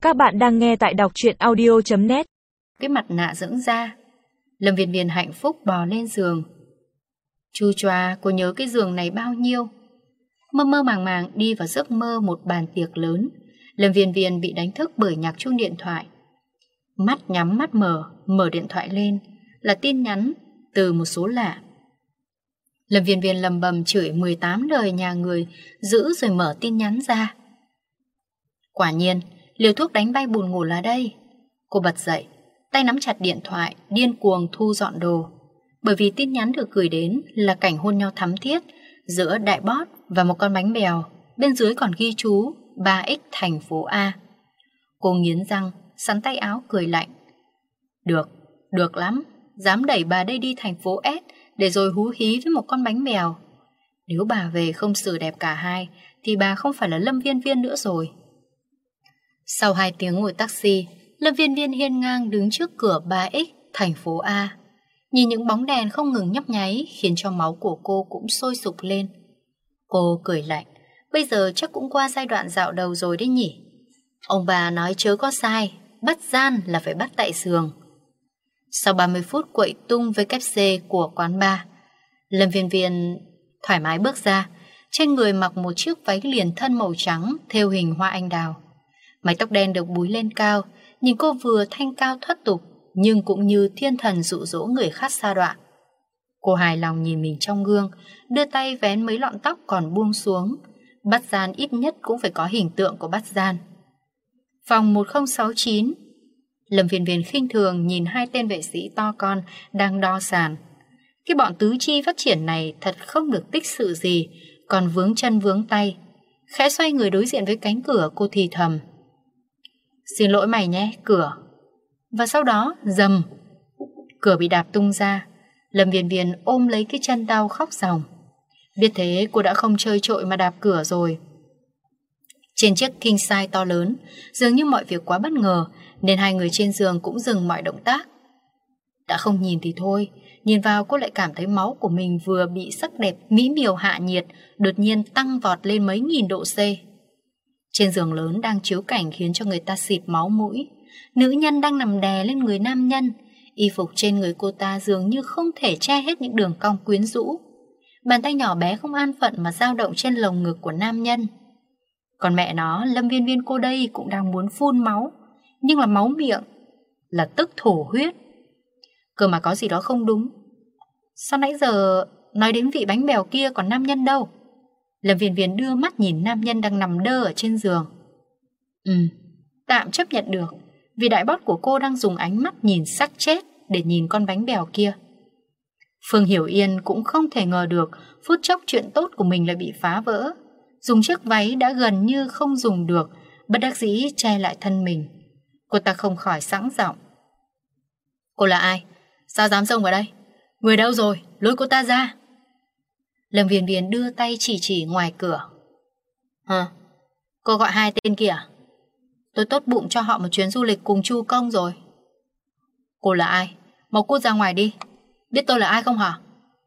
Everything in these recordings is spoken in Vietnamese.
Các bạn đang nghe tại đọc truyện audio.net. Cái mặt nạ dưỡng da. Lâm Viên Viên hạnh phúc bò lên giường. Chu choa, cô nhớ cái giường này bao nhiêu. Mơ mơ màng màng đi vào giấc mơ một bàn tiệc lớn. Lâm Viên Viên bị đánh thức bởi nhạc chuông điện thoại. Mắt nhắm mắt mở điện thoại lên là tin nhắn từ một số lạ. Lâm Viên Viên lầm bầm chửi 18 đời nhà người, giữ rồi mở tin nhắn ra. Quả nhiên, liều thuốc đánh bay buồn ngủ là đây. Cô bật dậy, tay nắm chặt điện thoại, điên cuồng thu dọn đồ. Bởi vì tin nhắn được gửi đến là cảnh hôn nhau thắm thiết giữa đại boss và một con bánh bèo. Bên dưới còn ghi chú 3X thành phố A. Cô nghiến răng, sắn tay áo cười lạnh. Được lắm. Dám đẩy bà đây đi thành phố S để rồi hú hí với một con bánh bèo. Nếu bà về không xử đẹp cả hai thì bà không phải là Lâm Viên Viên nữa rồi. Sau 2 tiếng ngồi taxi, Lâm Viên Viên hiên ngang đứng trước cửa 3X thành phố A. Nhìn những bóng đèn không ngừng nhấp nháy khiến cho máu của cô cũng sôi sục lên. Cô cười lạnh. Bây giờ chắc cũng qua giai đoạn dạo đầu rồi đấy nhỉ. Ông bà nói chớ có sai, bắt gian là phải bắt tại giường. Sau 30 phút quậy tung với KFC của quán bar, Lâm Viên Viên thoải mái bước ra. Trên người mặc một chiếc váy liền thân màu trắng thêu hình hoa anh đào. Mái tóc đen được búi lên cao, nhìn cô vừa thanh cao thoát tục nhưng cũng như thiên thần dụ dỗ người khác sa đọa. Cô hài lòng nhìn mình trong gương, đưa tay vén mấy lọn tóc còn buông xuống. Bắt gian ít nhất cũng phải có hình tượng của bắt gian. Phòng 1069. Lâm Viên Viên khinh thường nhìn 2 tên vệ sĩ to con đang đo sàn. Cái bọn tứ chi phát triển này thật không được tích sự gì, còn vướng chân vướng tay. Khẽ xoay người đối diện với cánh cửa, cô thì thầm. Xin lỗi mày nhé, cửa. Và sau đó, rầm. Cửa bị đạp tung ra. Lâm Viên Viên ôm lấy cái chân đau khóc ròng. Biết thế cô đã không chơi trội mà đạp cửa rồi. Trên chiếc king size to lớn, dường như mọi việc quá bất ngờ, nên 2 người trên giường cũng dừng mọi động tác. Đã không nhìn thì thôi, nhìn vào cô lại cảm thấy máu của mình vừa bị sắc đẹp mỹ miều hạ nhiệt đột nhiên tăng vọt lên mấy nghìn độ C. Trên giường lớn đang chiếu cảnh khiến cho người ta xịt máu mũi. Nữ nhân đang nằm đè lên người nam nhân. Y phục trên người cô ta dường như không thể che hết những đường cong quyến rũ. Bàn tay nhỏ bé không an phận mà dao động trên lồng ngực của nam nhân. Còn mẹ nó, Lâm Viên Viên cô đây cũng đang muốn phun máu, nhưng là máu miệng, là tức thổ huyết. Cơ mà có gì đó không đúng. Sao nãy giờ nói đến vị bánh bèo kia còn nam nhân đâu? Lâm Viên Viên đưa mắt nhìn nam nhân đang nằm đơ ở trên giường. Tạm chấp nhận được, vì đại boss của cô đang dùng ánh mắt nhìn sắc chết để nhìn con bánh bèo kia. Phương Hiểu Yên cũng không thể ngờ được phút chốc chuyện tốt của mình lại bị phá vỡ. Dùng chiếc váy đã gần như không dùng được, bất đắc dĩ che lại thân mình. Cô ta không khỏi sẵn giọng. Cô là ai? Sao dám xông vào đây? Người đâu rồi? Lôi cô ta ra. Lâm Viên Viên đưa tay chỉ ngoài cửa. Cô gọi 2 tên kìa. Tôi tốt bụng cho họ một chuyến du lịch cùng Chu Công rồi. Cô là ai? Mau cút ra ngoài đi. Biết tôi là ai không hả?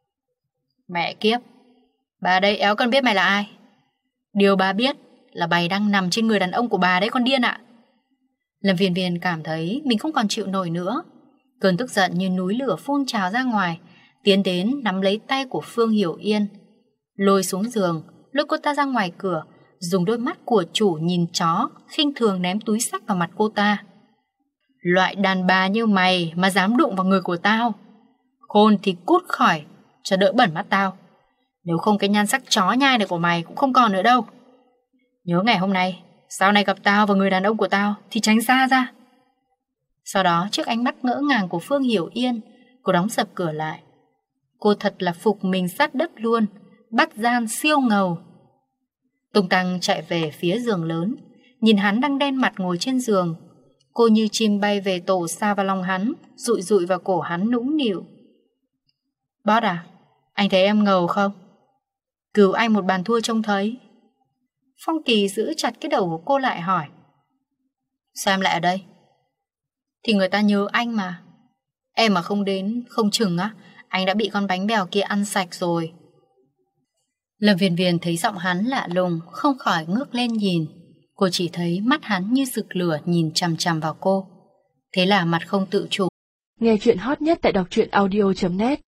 Mẹ kiếp, bà đây éo cần biết mày là ai. Điều bà biết là mày đang nằm trên người đàn ông của bà đấy, con điên ạ. Lâm Viên Viên cảm thấy mình không còn chịu nổi nữa. Cơn tức giận như núi lửa phun trào ra ngoài, tiến đến nắm lấy tay của Phương Hiểu Yên, lôi xuống giường, lôi cô ta ra ngoài cửa, dùng đôi mắt của chủ nhìn chó khinh thường ném túi xách vào mặt cô ta. Loại đàn bà như mày mà dám đụng vào người của tao, khôn thì cút khỏi cho đỡ bẩn mắt tao. Nếu không cái nhan sắc chó nhai này của mày cũng không còn nữa đâu. Nhớ ngày hôm nay, sau này gặp tao và người đàn ông của tao thì tránh xa ra. Sau đó trước ánh mắt ngỡ ngàng của Phương Hiểu Yên, cô đóng sập cửa lại. Cô thật là phục mình sát đất luôn, bắt gian siêu ngầu. Tung tăng chạy về phía giường lớn, nhìn hắn đang đen mặt ngồi trên giường. Cô như chim bay về tổ xa vào lòng hắn, dụi dụi vào cổ hắn nũng nịu. Boss à, anh thấy em ngầu không? Cứu anh một bàn thua trông thấy. Phong Kỳ giữ chặt cái đầu của cô lại hỏi. Sao em lại ở đây? Thì người ta nhớ anh mà. Em mà không đến, không chừng á, anh đã bị con bánh bèo kia ăn sạch rồi. Lâm Viên Viên thấy giọng hắn lạ lùng, không khỏi ngước lên nhìn. Cô chỉ thấy mắt hắn như rực lửa nhìn chằm chằm vào cô. Thế là mặt không tự chủ. Nghe chuyện hot nhất tại đọc truyện audio.net